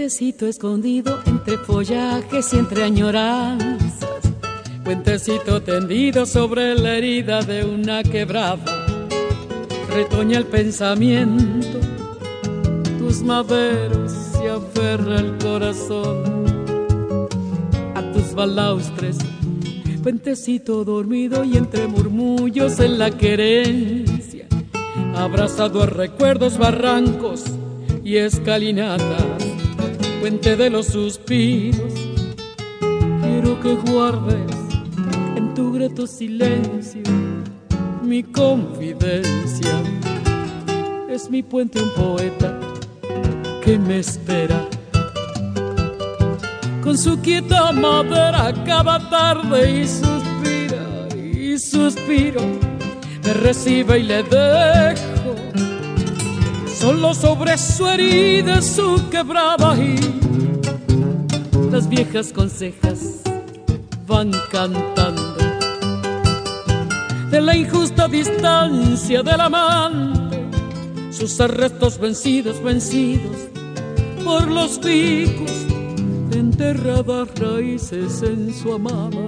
Puentecito escondido entre follajes y entre añoranzas, puentecito tendido sobre la herida de una quebrada, retoña el pensamiento, tus maderos se aferra el corazón a tus balaustres. Puentecito dormido y entre murmullos en la querencia, abrazado a recuerdos, barrancos y escalinatas, puente de los suspiros, quiero que guardes en tu grato silencio mi confidencia. Es mi puente un poeta que me espera, con su quieta madera cada tarde y suspiro, me recibe y le dejo solo sobre su herida, su quebrada, y las viejas consejas van cantando de la injusta distancia del amante, sus arrestos vencidos por los picos de enterradas raíces en su amada.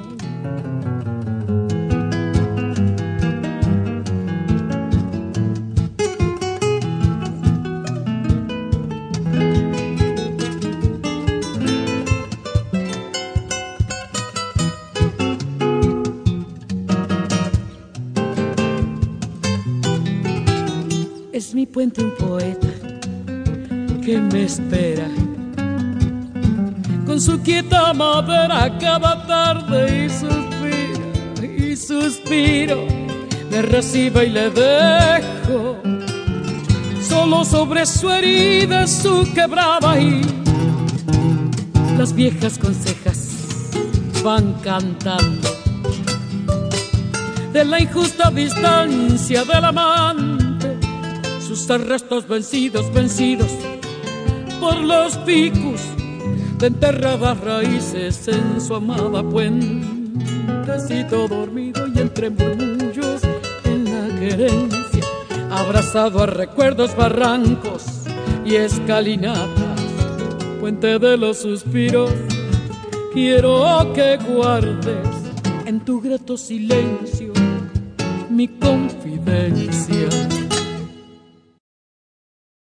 Es mi puente un poeta que me espera, con su quieta madera cada tarde y suspiro, me recibe y le dejo solo sobre su herida, su quebrada, y las viejas consejas van cantando de la injusta distancia del amante, sus arrestos vencidos por los picos de enterradas raíces en su amada. Puentecito dormido y entre murmullos en la querencia, abrazado a recuerdos, barrancos y escalinatas, puente de los suspiros, quiero que guardes en tu grato silencio mi confidencia.